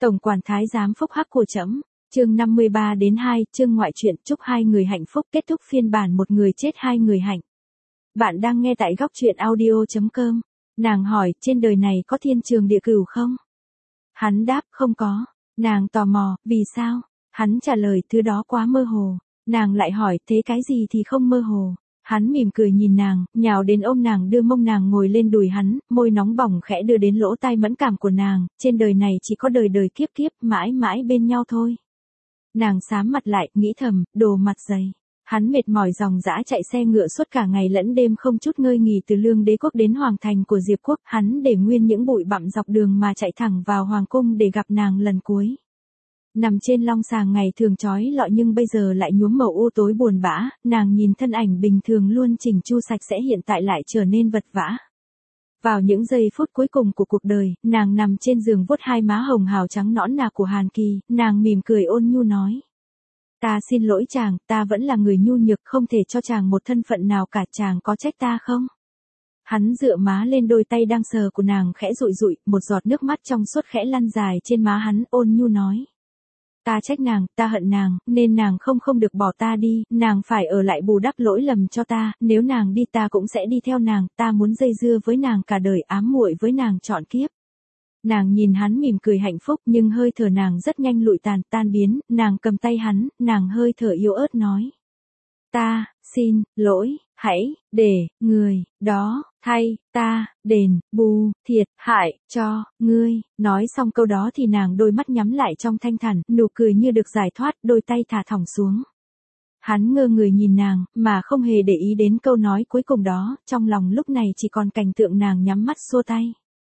Tổng quản thái giám phúc hắc của trẫm. Chương 53-2, chương ngoại truyện chúc hai người hạnh phúc, kết thúc phiên bản một người chết hai người hạnh. Bạn đang nghe tại góc truyện audio.com. Nàng hỏi, trên đời này có thiên trường địa cửu không? Hắn đáp, không có. Nàng tò mò, vì sao? Hắn trả lời, thứ đó quá mơ hồ. Nàng lại hỏi, thế cái gì thì không mơ hồ? Hắn mỉm cười nhìn nàng, nhào đến ôm nàng, đưa mông nàng ngồi lên đùi hắn, môi nóng bỏng khẽ đưa đến lỗ tai mẫn cảm của nàng, trên đời này chỉ có đời đời kiếp kiếp, mãi mãi bên nhau thôi. Nàng xám mặt lại, nghĩ thầm, đồ mặt dày. Hắn mệt mỏi dòng dã chạy xe ngựa suốt cả ngày lẫn đêm không chút ngơi nghỉ từ Lương Đế quốc đến Hoàng thành của Diệp quốc, hắn để nguyên những bụi bặm dọc đường mà chạy thẳng vào hoàng cung để gặp nàng lần cuối. Nằm trên long sàng ngày thường chói lọi nhưng bây giờ lại nhuốm màu u tối buồn bã, nàng nhìn thân ảnh bình thường luôn chỉnh chu sạch sẽ hiện tại lại trở nên vật vã. Vào những giây phút cuối cùng của cuộc đời, nàng nằm trên giường vuốt hai má hồng hào trắng nõn nà của Hàn Kỳ, nàng mỉm cười ôn nhu nói. Ta xin lỗi chàng, ta vẫn là người nhu nhược, không thể cho chàng một thân phận nào cả, chàng có trách ta không? Hắn dựa má lên đôi tay đang sờ của nàng khẽ dụi dụi, một giọt nước mắt trong suốt khẽ lăn dài trên má hắn, ôn nhu nói. Ta trách nàng, ta hận nàng, nên nàng không được bỏ ta đi, nàng phải ở lại bù đắp lỗi lầm cho ta, nếu nàng đi ta cũng sẽ đi theo nàng, ta muốn dây dưa với nàng cả đời, ám muội với nàng trọn kiếp. Nàng nhìn hắn mỉm cười hạnh phúc nhưng hơi thở nàng rất nhanh lụi tan biến, nàng cầm tay hắn, nàng hơi thở yếu ớt nói. Ta, xin, lỗi, hãy, để, người, đó, thay, ta, đền, bù, thiệt, hại, cho, ngươi, nói xong câu đó thì nàng đôi mắt nhắm lại trong thanh thản, nụ cười như được giải thoát, đôi tay thả thõng xuống. Hắn ngơ người nhìn nàng, mà không hề để ý đến câu nói cuối cùng đó, trong lòng lúc này chỉ còn cảnh tượng nàng nhắm mắt xua tay.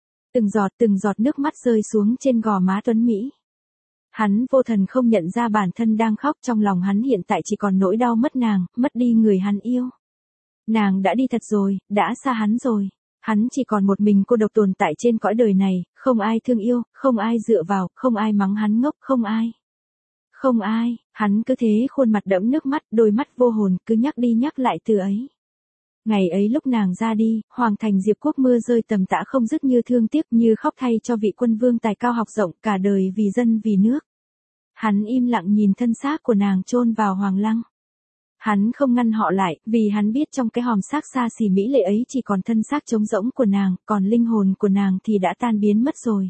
Từng giọt nước mắt rơi xuống trên gò má tuấn Mỹ. Hắn vô thần không nhận ra bản thân đang khóc, trong lòng hắn hiện tại chỉ còn nỗi đau mất nàng, mất đi người hắn yêu. Nàng đã đi thật rồi, đã xa hắn rồi. Hắn chỉ còn một mình cô độc tồn tại trên cõi đời này, không ai thương yêu, không ai dựa vào, không ai mắng hắn ngốc, không ai. Không ai, hắn cứ thế khuôn mặt đẫm nước mắt, đôi mắt vô hồn, cứ nhắc đi nhắc lại từ ấy. Ngày ấy lúc nàng ra đi, Hoàng thành Diệp quốc mưa rơi tầm tã không dứt như thương tiếc, như khóc thay cho vị quân vương tài cao học rộng, cả đời vì dân vì nước. Hắn im lặng nhìn thân xác của nàng chôn vào hoàng lăng. Hắn không ngăn họ lại, vì hắn biết trong cái hòm xác xa xỉ mỹ lệ ấy chỉ còn thân xác trống rỗng của nàng, còn linh hồn của nàng thì đã tan biến mất rồi.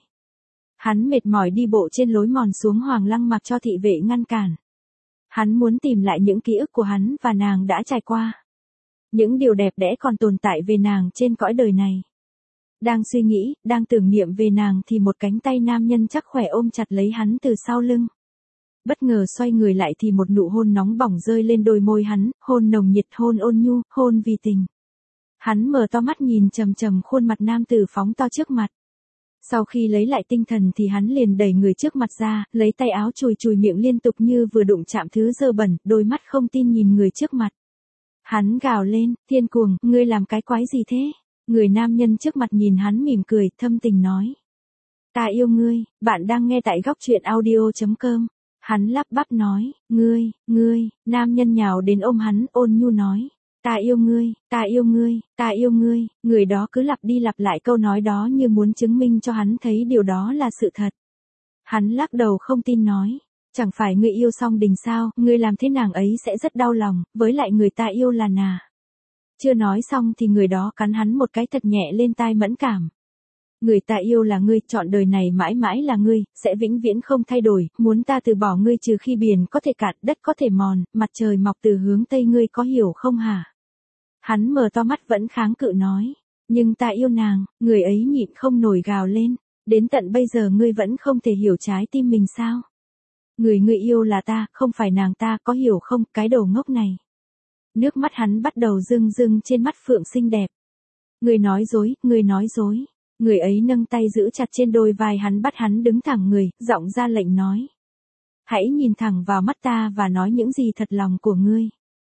Hắn mệt mỏi đi bộ trên lối mòn xuống hoàng lăng mặc cho thị vệ ngăn cản. Hắn muốn tìm lại những ký ức của hắn và nàng đã trải qua. Những điều đẹp đẽ còn tồn tại về nàng trên cõi đời này. Đang suy nghĩ, đang tưởng niệm về nàng thì một cánh tay nam nhân chắc khỏe ôm chặt lấy hắn từ sau lưng. Bất ngờ xoay người lại thì một nụ hôn nóng bỏng rơi lên đôi môi hắn, hôn nồng nhiệt, hôn ôn nhu, hôn vì tình. Hắn mở to mắt nhìn chằm chằm khuôn mặt nam tử phóng to trước mặt. Sau khi lấy lại tinh thần thì hắn liền đẩy người trước mặt ra, lấy tay áo chùi chùi miệng liên tục như vừa đụng chạm thứ dơ bẩn, đôi mắt không tin nhìn người trước mặt. Hắn gào lên, thiên cuồng, ngươi làm cái quái gì thế? Người nam nhân trước mặt nhìn hắn mỉm cười, thâm tình nói. Ta yêu ngươi, bạn đang nghe tại góc truyện audio.com. Hắn lắp bắp nói, ngươi, nam nhân nhào đến ôm hắn, ôn nhu nói. Ta yêu ngươi, ta yêu ngươi, ta yêu ngươi, người đó cứ lặp đi lặp lại câu nói đó như muốn chứng minh cho hắn thấy điều đó là sự thật. Hắn lắc đầu không tin nói. Chẳng phải ngươi yêu song đình sao, ngươi làm thế nàng ấy sẽ rất đau lòng, với lại người ta yêu là nà. Chưa nói xong thì người đó cắn hắn một cái thật nhẹ lên tai mẫn cảm. Người ta yêu là ngươi, chọn đời này mãi mãi là ngươi, sẽ vĩnh viễn không thay đổi, muốn ta từ bỏ ngươi trừ khi biển có thể cạn, đất có thể mòn, mặt trời mọc từ hướng tây, ngươi có hiểu không hả? Hắn mở to mắt vẫn kháng cự nói, nhưng ta yêu nàng, người ấy nhịn không nổi gào lên, đến tận bây giờ ngươi vẫn không thể hiểu trái tim mình sao? Người ngươi yêu là ta, không phải nàng, ta có hiểu không, cái đồ ngốc này. Nước mắt hắn bắt đầu rưng rưng trên mắt phượng xinh đẹp. Người nói dối, người nói dối. Người ấy nâng tay giữ chặt trên đôi vai hắn, bắt hắn đứng thẳng người, giọng ra lệnh nói. Hãy nhìn thẳng vào mắt ta và nói những gì thật lòng của ngươi.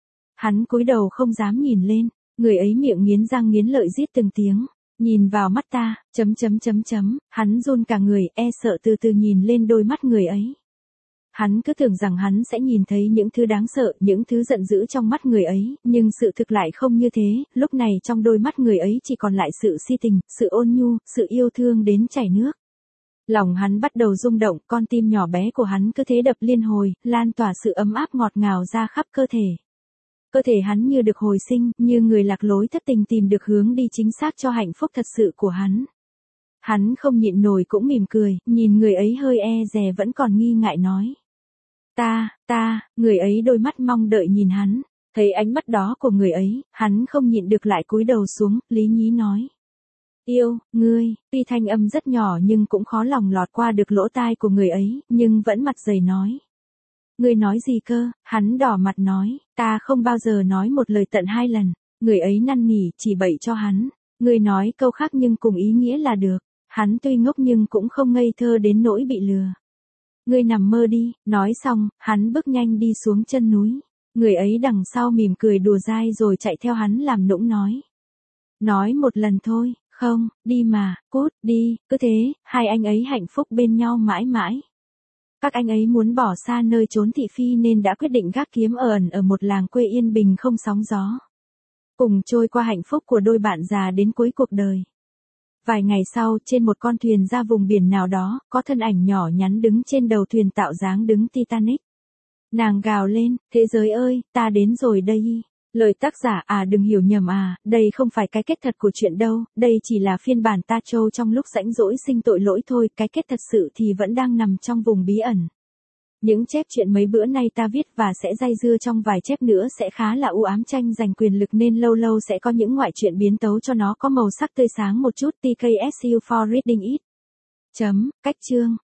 Hắn cúi đầu không dám nhìn lên, người ấy miệng nghiến răng nghiến lợi rít từng tiếng. Nhìn vào mắt ta, hắn run cả người, e sợ từ từ nhìn lên đôi mắt người ấy. Hắn cứ tưởng rằng hắn sẽ nhìn thấy những thứ đáng sợ, những thứ giận dữ trong mắt người ấy, nhưng sự thực lại không như thế, lúc này trong đôi mắt người ấy chỉ còn lại sự si tình, sự ôn nhu, sự yêu thương đến chảy nước. Lòng hắn bắt đầu rung động, con tim nhỏ bé của hắn cứ thế đập liên hồi, lan tỏa sự ấm áp ngọt ngào ra khắp cơ thể. Cơ thể hắn như được hồi sinh, như người lạc lối thất tình tìm được hướng đi chính xác cho hạnh phúc thật sự của hắn. Hắn không nhịn nổi cũng mỉm cười, nhìn người ấy hơi e dè vẫn còn nghi ngại nói. Người ấy đôi mắt mong đợi nhìn hắn. Thấy ánh mắt đó của người ấy, hắn không nhịn được lại cúi đầu xuống, lý nhí nói. Yêu, ngươi, tuy thanh âm rất nhỏ nhưng cũng khó lòng lọt qua được lỗ tai của người ấy, nhưng vẫn mặt dày nói. Ngươi nói gì cơ? Hắn đỏ mặt nói, ta không bao giờ nói một lời tận 2 lần. Người ấy năn nỉ, chỉ bậy cho hắn. Ngươi nói câu khác nhưng cùng ý nghĩa là được. Hắn tuy ngốc nhưng cũng không ngây thơ đến nỗi bị lừa. Ngươi nằm mơ đi, nói xong, hắn bước nhanh đi xuống chân núi. Người ấy đằng sau mỉm cười đùa dai rồi chạy theo hắn làm nũng nói. Nói một lần thôi, không, đi mà, cút, đi, cứ thế, hai anh ấy hạnh phúc bên nhau mãi mãi. Các anh ấy muốn bỏ xa nơi trốn thị phi nên đã quyết định gác kiếm ẩn ở một làng quê yên bình không sóng gió. Cùng trôi qua hạnh phúc của đôi bạn già đến cuối cuộc đời. Vài ngày sau, trên một con thuyền ra vùng biển nào đó, có thân ảnh nhỏ nhắn đứng trên đầu thuyền tạo dáng đứng Titanic. Nàng gào lên, thế giới ơi, ta đến rồi đây. Lời tác giả đừng hiểu nhầm đây không phải cái kết thật của chuyện đâu, đây chỉ là phiên bản ta trâu trong lúc rãnh rỗi sinh tội lỗi thôi, cái kết thật sự thì vẫn đang nằm trong vùng bí ẩn. Những chép chuyện mấy bữa nay ta viết và sẽ dây dưa trong vài chép nữa sẽ khá là u ám tranh giành quyền lực nên lâu lâu sẽ có những ngoại truyện biến tấu cho nó có màu sắc tươi sáng một chút. TKSU for reading it. Cách chương